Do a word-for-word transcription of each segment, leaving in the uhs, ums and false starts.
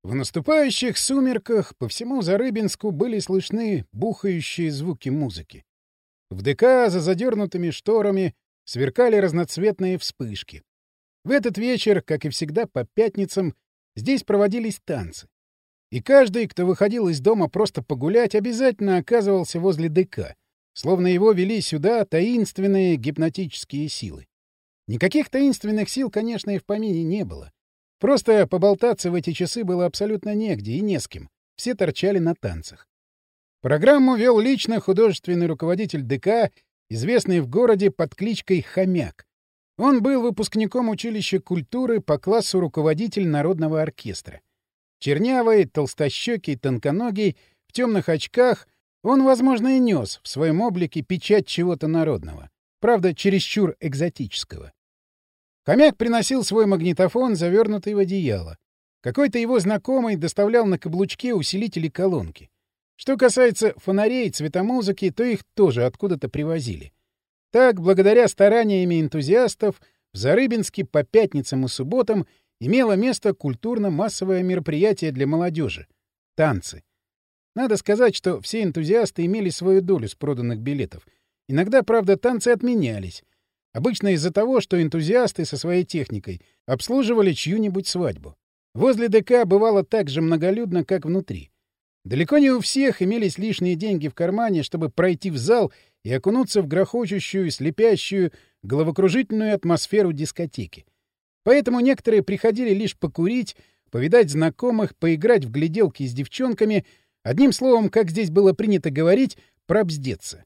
В наступающих сумерках по всему Зарыбинску были слышны бухающие звуки музыки. В ДК за задернутыми шторами сверкали разноцветные вспышки. В этот вечер, как и всегда по пятницам, здесь проводились танцы. И каждый, кто выходил из дома просто погулять, обязательно оказывался возле ДК, словно его вели сюда таинственные гипнотические силы. Никаких таинственных сил, конечно, и в помине не было. Просто поболтаться в эти часы было абсолютно негде и не с кем. Все торчали на танцах. Программу вел лично художественный руководитель ДК, известный в городе под кличкой Хомяк. Он был выпускником училища культуры по классу руководитель народного оркестра. Чернявый, толстощекий, тонконогий, в темных очках, он, возможно, и нес в своем облике печать чего-то народного, правда, чересчур экзотического. Хомяк приносил свой магнитофон, завернутый в одеяло. Какой-то его знакомый доставлял на каблучке усилители колонки. Что касается фонарей, цветомузыки, то их тоже откуда-то привозили. Так, благодаря стараниями энтузиастов, в Зарыбинске по пятницам и субботам имело место культурно-массовое мероприятие для молодежи — танцы. Надо сказать, что все энтузиасты имели свою долю с проданных билетов. Иногда, правда, танцы отменялись. Обычно из-за того, что энтузиасты со своей техникой обслуживали чью-нибудь свадьбу. Возле ДК бывало так же многолюдно, как внутри. Далеко не у всех имелись лишние деньги в кармане, чтобы пройти в зал и окунуться в грохочущую, слепящую, головокружительную атмосферу дискотеки. Поэтому некоторые приходили лишь покурить, повидать знакомых, поиграть в гляделки с девчонками, одним словом, как здесь было принято говорить, пробздеться.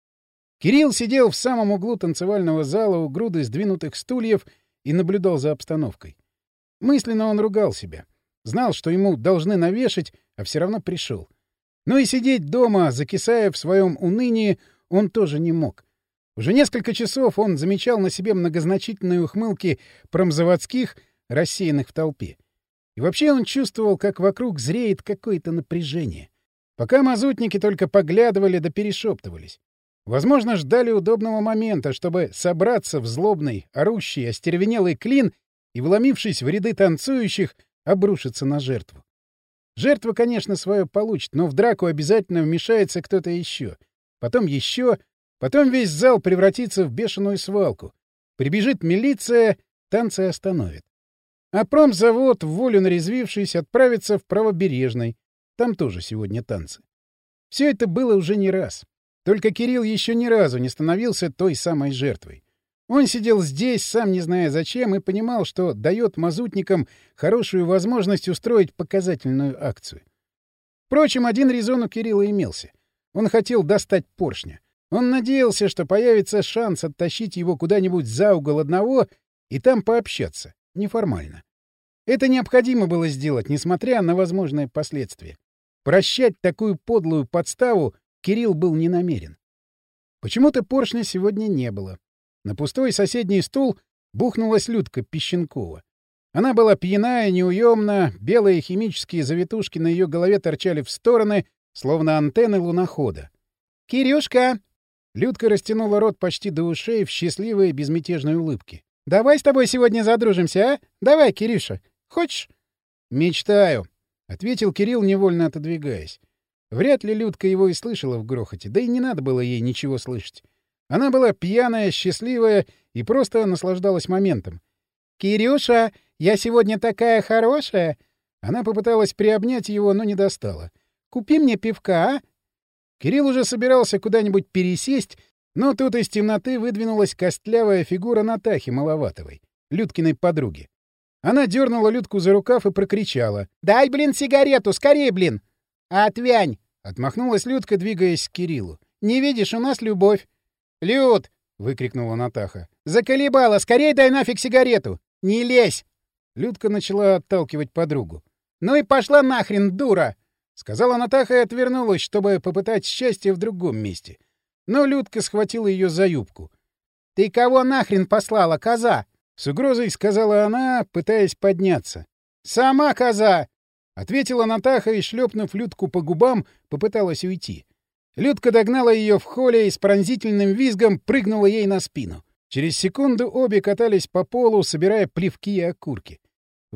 Кирилл сидел в самом углу танцевального зала у груды сдвинутых стульев и наблюдал за обстановкой. Мысленно он ругал себя. Знал, что ему должны навешать, а все равно пришел. Но и сидеть дома, закисая в своем унынии, он тоже не мог. Уже несколько часов он замечал на себе многозначительные ухмылки промзаводских, рассеянных в толпе. И вообще он чувствовал, как вокруг зреет какое-то напряжение. Пока мазутники только поглядывали да перешептывались. Возможно, ждали удобного момента, чтобы собраться в злобный, орущий, остервенелый клин и, вломившись в ряды танцующих, обрушиться на жертву. Жертва, конечно, свое получит, но в драку обязательно вмешается кто-то еще. Потом еще, потом весь зал превратится в бешеную свалку. Прибежит милиция, танцы остановит. А промзавод, в волю нарезвившись, отправится в Правобережный. Там тоже сегодня танцы. Все это было уже не раз. Только Кирилл еще ни разу не становился той самой жертвой. Он сидел здесь, сам не зная зачем, и понимал, что дает мазутникам хорошую возможность устроить показательную акцию. Впрочем, один резон у Кирилла имелся. Он хотел достать поршня. Он надеялся, что появится шанс оттащить его куда-нибудь за угол одного и там пообщаться, неформально. Это необходимо было сделать, несмотря на возможные последствия. Прощать такую подлую подставу Кирилл был не намерен. Почему-то поршня сегодня не было. На пустой соседний стул бухнулась Людка Пищенкова. Она была пьяная, неуемна, белые химические завитушки на ее голове торчали в стороны, словно антенны лунохода. «Кирюшка!» Людка растянула рот почти до ушей в счастливой безмятежной улыбке. «Давай с тобой сегодня задружимся, а? Давай, Кирюша. Хочешь?» «Мечтаю», — ответил Кирилл, невольно отодвигаясь. Вряд ли Людка его и слышала в грохоте, да и не надо было ей ничего слышать. Она была пьяная, счастливая и просто наслаждалась моментом. «Кирюша, я сегодня такая хорошая!» Она попыталась приобнять его, но не достала. «Купи мне пивка, а?» Кирилл уже собирался куда-нибудь пересесть, но тут из темноты выдвинулась костлявая фигура Натахи Маловатовой, Людкиной подруги. Она дернула Людку за рукав и прокричала. «Дай, блин, сигарету! Скорей, блин!» «Отвянь!» — отмахнулась Людка, двигаясь к Кириллу. «Не видишь, у нас любовь!» «Люд!» — выкрикнула Натаха. «Заколебала! Скорей дай нафиг сигарету! Не лезь!» Людка начала отталкивать подругу. «Ну и пошла нахрен, дура!» — сказала Натаха и отвернулась, чтобы попытать счастье в другом месте. Но Людка схватила ее за юбку. «Ты кого нахрен послала, коза?» — с угрозой сказала она, пытаясь подняться. «Сама коза!» — ответила Натаха и, шлепнув Людку по губам, попыталась уйти. Людка догнала ее в холле и с пронзительным визгом прыгнула ей на спину. Через секунду обе катались по полу, собирая плевки и окурки.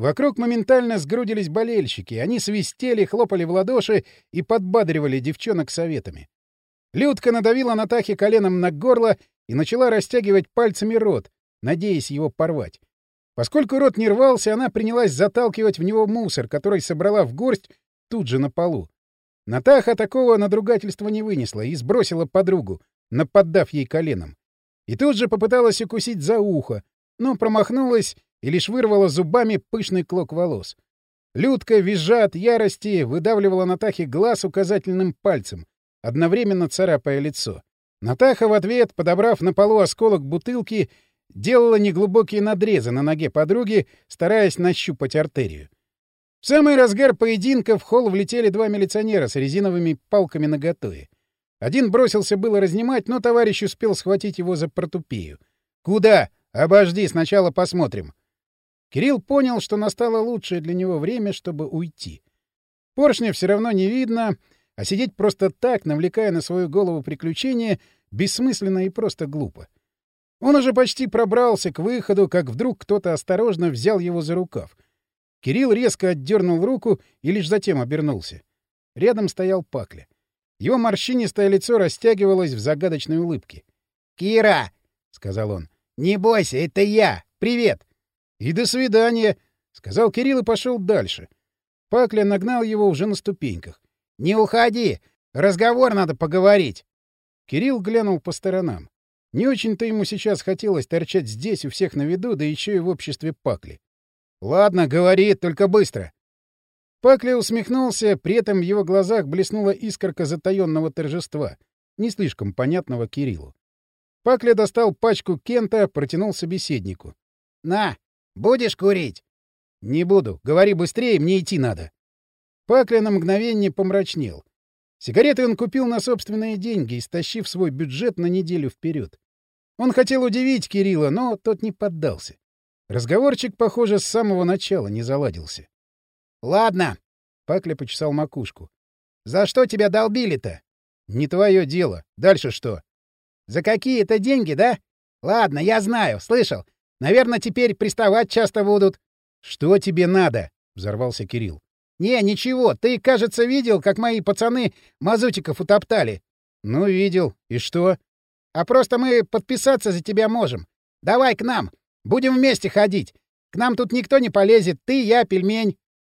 Вокруг моментально сгрудились болельщики. Они свистели, хлопали в ладоши и подбадривали девчонок советами. Людка надавила Натахе коленом на горло и начала растягивать пальцами рот, надеясь его порвать. Поскольку рот не рвался, она принялась заталкивать в него мусор, который собрала в горсть тут же на полу. Натаха такого надругательства не вынесла и сбросила подругу, наподдав ей коленом. И тут же попыталась укусить за ухо, но промахнулась и лишь вырвала зубами пышный клок волос. Людка, визжа от ярости, выдавливала Натахе глаз указательным пальцем, одновременно царапая лицо. Натаха в ответ, подобрав на полу осколок бутылки, делала неглубокие надрезы на ноге подруги, стараясь нащупать артерию. В самый разгар поединка в холл влетели два милиционера с резиновыми палками наготове. Один бросился было разнимать, но товарищ успел схватить его за портупею. «Куда? Обожди, сначала посмотрим». Кирилл понял, что настало лучшее для него время, чтобы уйти. Поршня все равно не видно, а сидеть просто так, навлекая на свою голову приключения, бессмысленно и просто глупо. Он уже почти пробрался к выходу, как вдруг кто-то осторожно взял его за рукав. Кирилл резко отдернул руку и лишь затем обернулся. Рядом стоял Пакля. Его морщинистое лицо растягивалось в загадочной улыбке. «Кира!» — сказал он. «Не бойся, это я! Привет!» «И до свидания!» — сказал Кирилл и пошел дальше. Пакля нагнал его уже на ступеньках. «Не уходи! Разговор надо поговорить!» Кирилл глянул по сторонам. Не очень-то ему сейчас хотелось торчать здесь у всех на виду, да еще и в обществе Пакли. «Ладно, говори, только быстро!» Пакля усмехнулся, при этом в его глазах блеснула искорка затаённого торжества, не слишком понятного Кириллу. Пакля достал пачку Кента, протянул собеседнику. «На! Будешь курить?» «Не буду. Говори быстрее, мне идти надо». Пакля на мгновение помрачнел. Сигареты он купил на собственные деньги, истощив свой бюджет на неделю вперед. Он хотел удивить Кирилла, но тот не поддался. Разговорчик, похоже, с самого начала не заладился. «Ладно», — Пакля почесал макушку. «За что тебя долбили-то?» «Не твое дело. Дальше что?» «За какие-то деньги, да? Ладно, я знаю, слышал. Наверное, теперь приставать часто будут». «Что тебе надо?» — взорвался Кирилл. «Не, ничего. Ты, кажется, видел, как мои пацаны мазутиков утоптали». «Ну, видел. И что?» «А просто мы подписаться за тебя можем. Давай к нам. Будем вместе ходить. К нам тут никто не полезет. Ты, я, пельмень».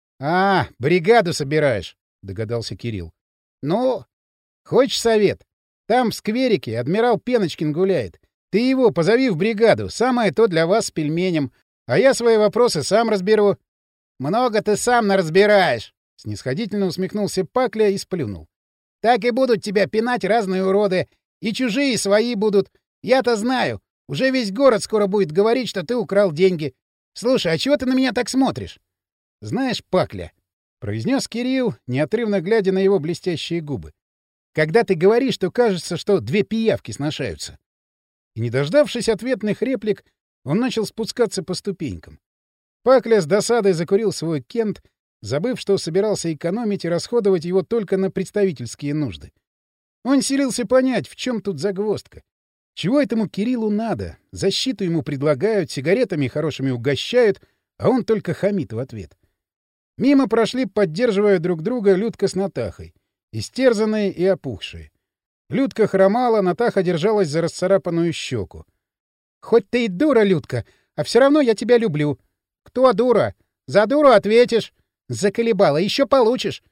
«А, бригаду собираешь», — догадался Кирилл. «Ну, хочешь совет? Там в скверике адмирал Пеночкин гуляет. Ты его позови в бригаду. Самое то для вас с пельменем. А я свои вопросы сам разберу». «Много ты сам наразбираешь», — снисходительно усмехнулся Пакля и сплюнул. «Так и будут тебя пинать разные уроды. И чужие, и свои будут. Я-то знаю. Уже весь город скоро будет говорить, что ты украл деньги. Слушай, а чего ты на меня так смотришь?» «Знаешь, Пакля», — произнес Кирилл, неотрывно глядя на его блестящие губы, «когда ты говоришь, то кажется, что две пиявки сношаются». И, не дождавшись ответных реплик, он начал спускаться по ступенькам. Пакля с досадой закурил свой Кент, забыв, что собирался экономить и расходовать его только на представительские нужды. Он силился понять, в чем тут загвоздка. Чего этому Кириллу надо? Защиту ему предлагают, сигаретами хорошими угощают, а он только хамит в ответ. Мимо прошли, поддерживая друг друга, Людка с Натахой, истерзанные и опухшие. Людка хромала, Натаха держалась за расцарапанную щеку. «Хоть ты и дура, Людка, а все равно я тебя люблю». «Кто дура? За дуру ответишь. Заколебала, еще получишь».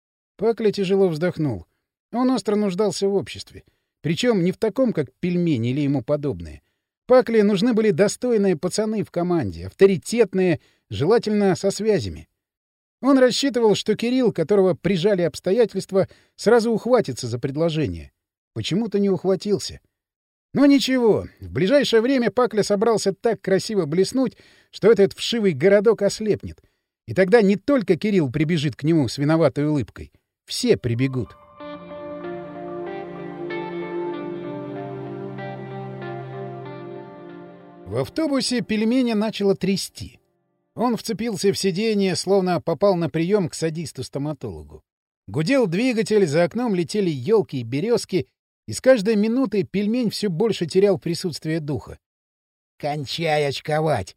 Пакля тяжело вздохнул. Он остро нуждался в обществе. Причем не в таком, как пельмень или ему подобные. Пакле нужны были достойные пацаны в команде, авторитетные, желательно со связями. Он рассчитывал, что Кирилл, которого прижали обстоятельства, сразу ухватится за предложение. Почему-то не ухватился. Но ничего, в ближайшее время Пакля собрался так красиво блеснуть, что этот вшивый городок ослепнет. И тогда не только Кирилл прибежит к нему с виноватой улыбкой. Все прибегут. В автобусе пельменя начало трясти. Он вцепился в сиденье, словно попал на прием к садисту-стоматологу. Гудел двигатель, за окном летели елки и березки, и с каждой минутой пельмень все больше терял присутствие духа. — Кончай очковать!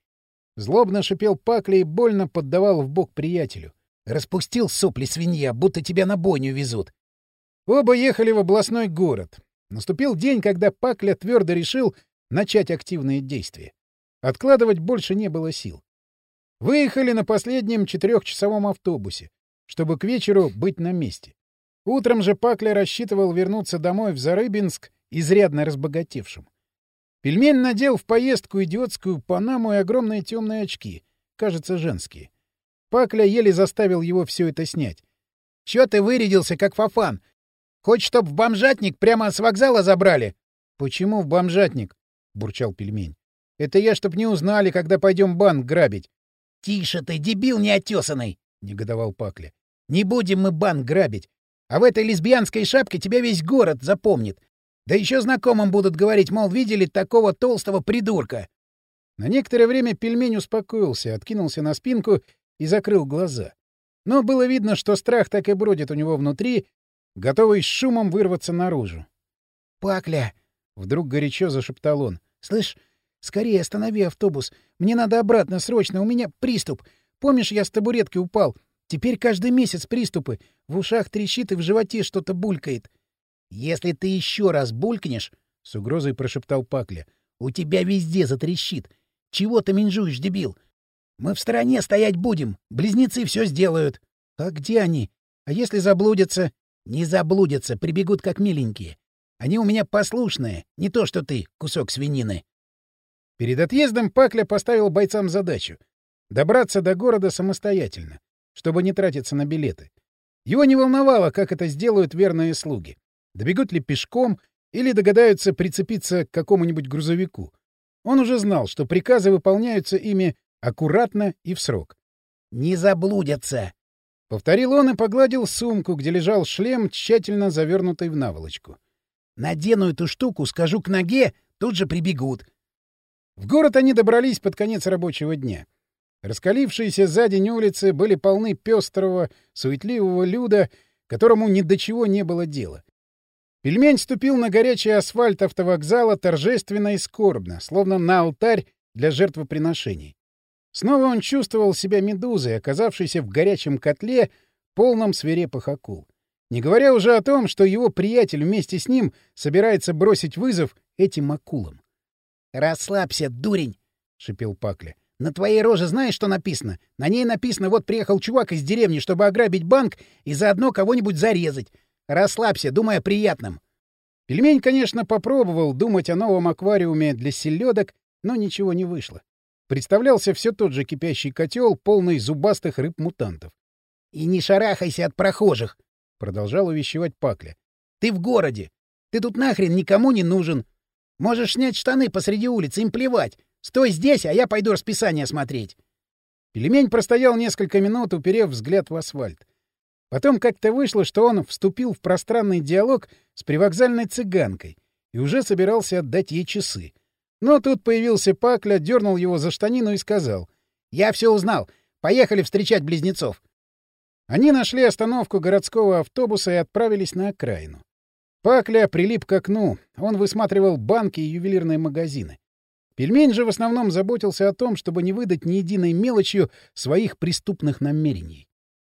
Злобно шипел Пакля и больно поддавал в бок приятелю. «Распустил сопли свинья, будто тебя на бойню везут». Оба ехали в областной город. Наступил день, когда Пакля твердо решил начать активные действия. Откладывать больше не было сил. Выехали на последнем четырехчасовом автобусе, чтобы к вечеру быть на месте. Утром же Пакля рассчитывал вернуться домой в Зарыбинск изрядно разбогатевшим. Пельмень надел в поездку идиотскую панаму и огромные темные очки, кажется, женские. Пакля еле заставил его все это снять. — Чё ты вырядился, как фафан? Хочешь, чтоб в бомжатник прямо с вокзала забрали? — Почему в бомжатник? — бурчал Пельмень. — Это я, чтоб не узнали, когда пойдем банк грабить. — Тише ты, дебил неотесанный! — негодовал Пакля. — Не будем мы банк грабить. А в этой лесбиянской шапке тебя весь город запомнит. Да еще знакомым будут говорить, мол, видели такого толстого придурка. На некоторое время Пельмень успокоился, откинулся на спинку и закрыл глаза. Но было видно, что страх так и бродит у него внутри, готовый с шумом вырваться наружу. — Пакля! — вдруг горячо зашептал он. — Слышь, скорее останови автобус. Мне надо обратно, срочно, у меня приступ. Помнишь, я с табуретки упал? Теперь каждый месяц приступы. В ушах трещит и в животе что-то булькает. — Если ты еще раз булькнешь, — с угрозой прошептал Пакля, — у тебя везде затрещит. Чего ты менжуешь, дебил? Мы в стороне стоять будем. Близнецы все сделают. — А где они? А если заблудятся? — Не заблудятся, прибегут как миленькие. Они у меня послушные, не то что ты, кусок свинины. Перед отъездом Пакля поставил бойцам задачу — добраться до города самостоятельно, чтобы не тратиться на билеты. Его не волновало, как это сделают верные слуги. Добегут ли пешком или догадаются прицепиться к какому-нибудь грузовику. Он уже знал, что приказы выполняются ими аккуратно и в срок. «Не заблудятся!» — повторил он и погладил сумку, где лежал шлем, тщательно завернутый в наволочку. «Надену эту штуку, скажу к ноге, тут же прибегут». В город они добрались под конец рабочего дня. Раскалившиеся за день улицы были полны пестрого, суетливого люда, которому ни до чего не было дела. Пельмень ступил на горячий асфальт автовокзала торжественно и скорбно, словно на алтарь для жертвоприношений. Снова он чувствовал себя медузой, оказавшейся в горячем котле, полном свирепых акул. Не говоря уже о том, что его приятель вместе с ним собирается бросить вызов этим акулам. — Расслабься, дурень! — шипел Пакля. — На твоей роже знаешь, что написано? На ней написано: вот приехал чувак из деревни, чтобы ограбить банк и заодно кого-нибудь зарезать. Расслабься, думай о приятном. Пельмень, конечно, попробовал думать о новом аквариуме для селедок, но ничего не вышло. Представлялся все тот же кипящий котел, полный зубастых рыб-мутантов. — И не шарахайся от прохожих! — продолжал увещевать Пакля. — Ты в городе. Ты тут нахрен никому не нужен. Можешь снять штаны посреди улицы, им плевать. Стой здесь, а я пойду расписание смотреть. Пельмень простоял несколько минут, уперев взгляд в асфальт. Потом как-то вышло, что он вступил в пространный диалог с привокзальной цыганкой и уже собирался отдать ей часы. Но тут появился Пакля, дернул его за штанину и сказал: «Я все узнал. Поехали встречать близнецов». Они нашли остановку городского автобуса и отправились на окраину. Пакля прилип к окну. Он высматривал банки и ювелирные магазины. Пельмень же в основном заботился о том, чтобы не выдать ни единой мелочью своих преступных намерений.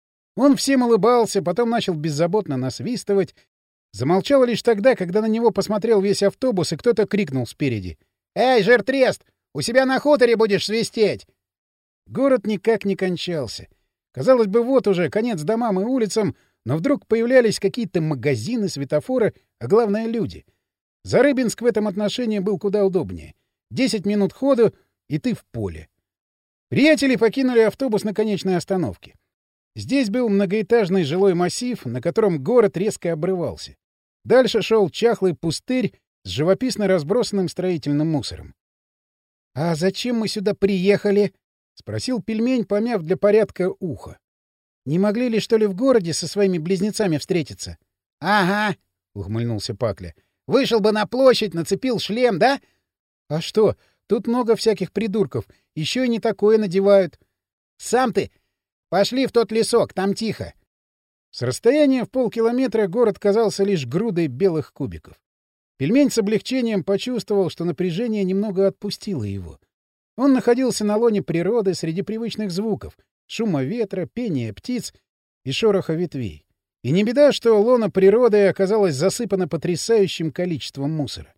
Он всем улыбался, потом начал беззаботно насвистывать. Замолчал лишь тогда, когда на него посмотрел весь автобус, и кто-то крикнул спереди: «Эй, жиртрест! У себя на хуторе будешь свистеть!» Город никак не кончался. Казалось бы, вот уже конец домам и улицам, но вдруг появлялись какие-то магазины, светофоры, а главное — люди. Зарыбинск в этом отношении был куда удобнее. Десять минут ходу — и ты в поле. Приятели покинули автобус на конечной остановке. Здесь был многоэтажный жилой массив, на котором город резко обрывался. Дальше шел чахлый пустырь с живописно разбросанным строительным мусором. — А зачем мы сюда приехали? — спросил Пельмень, помяв для порядка ухо. — Не могли ли, что ли, в городе со своими близнецами встретиться? — Ага, — ухмыльнулся Пакля. — Вышел бы на площадь, нацепил шлем, да? — А что, тут много всяких придурков, еще и не такое надевают. — Сам ты! Пошли в тот лесок, там тихо. С расстояния в полкилометра город казался лишь грудой белых кубиков. Пельмень с облегчением почувствовал, что напряжение немного отпустило его. Он находился на лоне природы среди привычных звуков — шума ветра, пения птиц и шороха ветвей. И не беда, что лоно природы оказалось засыпано потрясающим количеством мусора.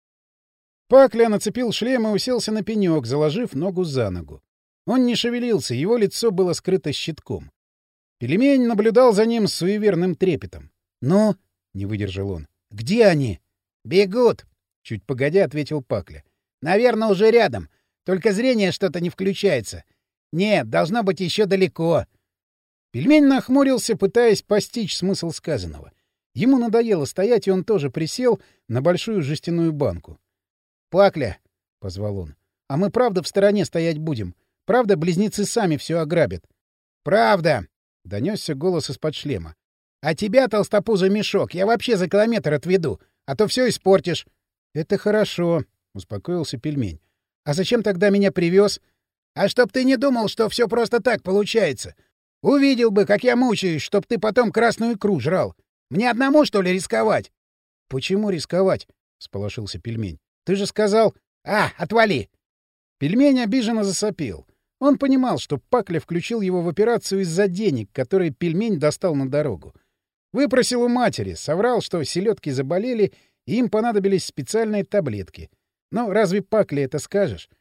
Пакля нацепил шлем и уселся на пенек, заложив ногу за ногу. Он не шевелился, его лицо было скрыто щитком. Пельмень наблюдал за ним с суеверным трепетом. «Ну?» — не выдержал он. «Где они?» «Бегут!» — чуть погодя ответил Пакля. «Наверное, уже рядом. Только зрение что-то не включается. Нет, должно быть еще далеко». Пельмень нахмурился, пытаясь постичь смысл сказанного. Ему надоело стоять, и он тоже присел на большую жестяную банку. «Пакля!» — позвал он. «А мы правда в стороне стоять будем? Правда, близнецы сами все ограбят?» «Правда!» — донесся голос из-под шлема. «А тебя, толстопузый мешок, я вообще за километр отведу, а то все испортишь». «Это хорошо», — успокоился Пельмень. «А зачем тогда меня привез?» «А чтоб ты не думал, что все просто так получается. Увидел бы, как я мучаюсь, чтоб ты потом красную икру жрал. Мне одному, что ли, рисковать?» «Почему рисковать?» — всполошился Пельмень. «Ты же сказал...» «А, отвали!» Пельмень обиженно засопел. Он понимал, что Пакля включил его в операцию из-за денег, которые Пельмень достал на дорогу. Выпросил у матери, соврал, что селедки заболели, и им понадобились специальные таблетки. Но разве Пакле это скажешь?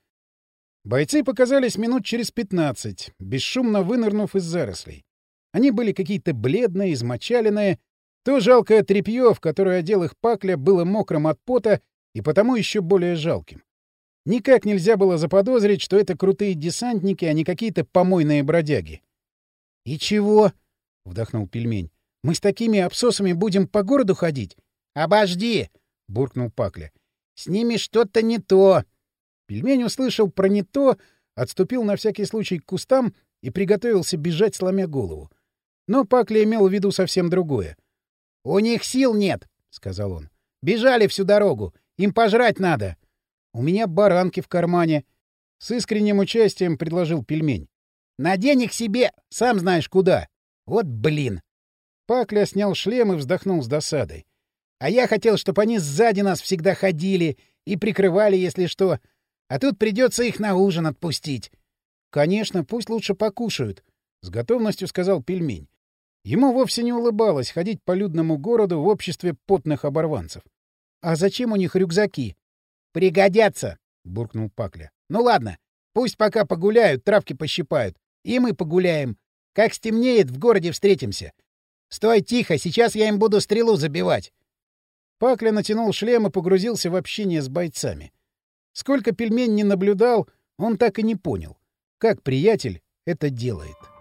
Бойцы показались минут через пятнадцать, бесшумно вынырнув из зарослей. Они были какие-то бледные, измочаленные. То жалкое тряпье, в которое одел их Пакля, было мокрым от пота и потому еще более жалким. Никак нельзя было заподозрить, что это крутые десантники, а не какие-то помойные бродяги. — И чего? — вдохнул Пельмень. — Мы с такими абсосами будем по городу ходить? — Обожди! — буркнул Пакля. — С ними что-то не то. Пельмень услышал про не то, отступил на всякий случай к кустам и приготовился бежать, сломя голову. Но Пакля имел в виду совсем другое. — У них сил нет, — сказал он. — Бежали всю дорогу. Им пожрать надо. — У меня баранки в кармане. С искренним участием предложил Пельмень. — Надень их себе, сам знаешь куда. Вот блин. Пакля снял шлем и вздохнул с досадой. — А я хотел, чтобы они сзади нас всегда ходили и прикрывали, если что. А тут придется их на ужин отпустить. — Конечно, пусть лучше покушают, — с готовностью сказал Пельмень. Ему вовсе не улыбалось ходить по людному городу в обществе потных оборванцев. — А зачем у них рюкзаки? — Пригодятся, — буркнул Пакля. — Ну ладно, пусть пока погуляют, травки пощипают. И мы погуляем. Как стемнеет, в городе встретимся. Стой тихо, сейчас я им буду стрелу забивать. Пакля натянул шлем и погрузился в общение с бойцами. Сколько Пельмень не наблюдал, он так и не понял, как приятель это делает.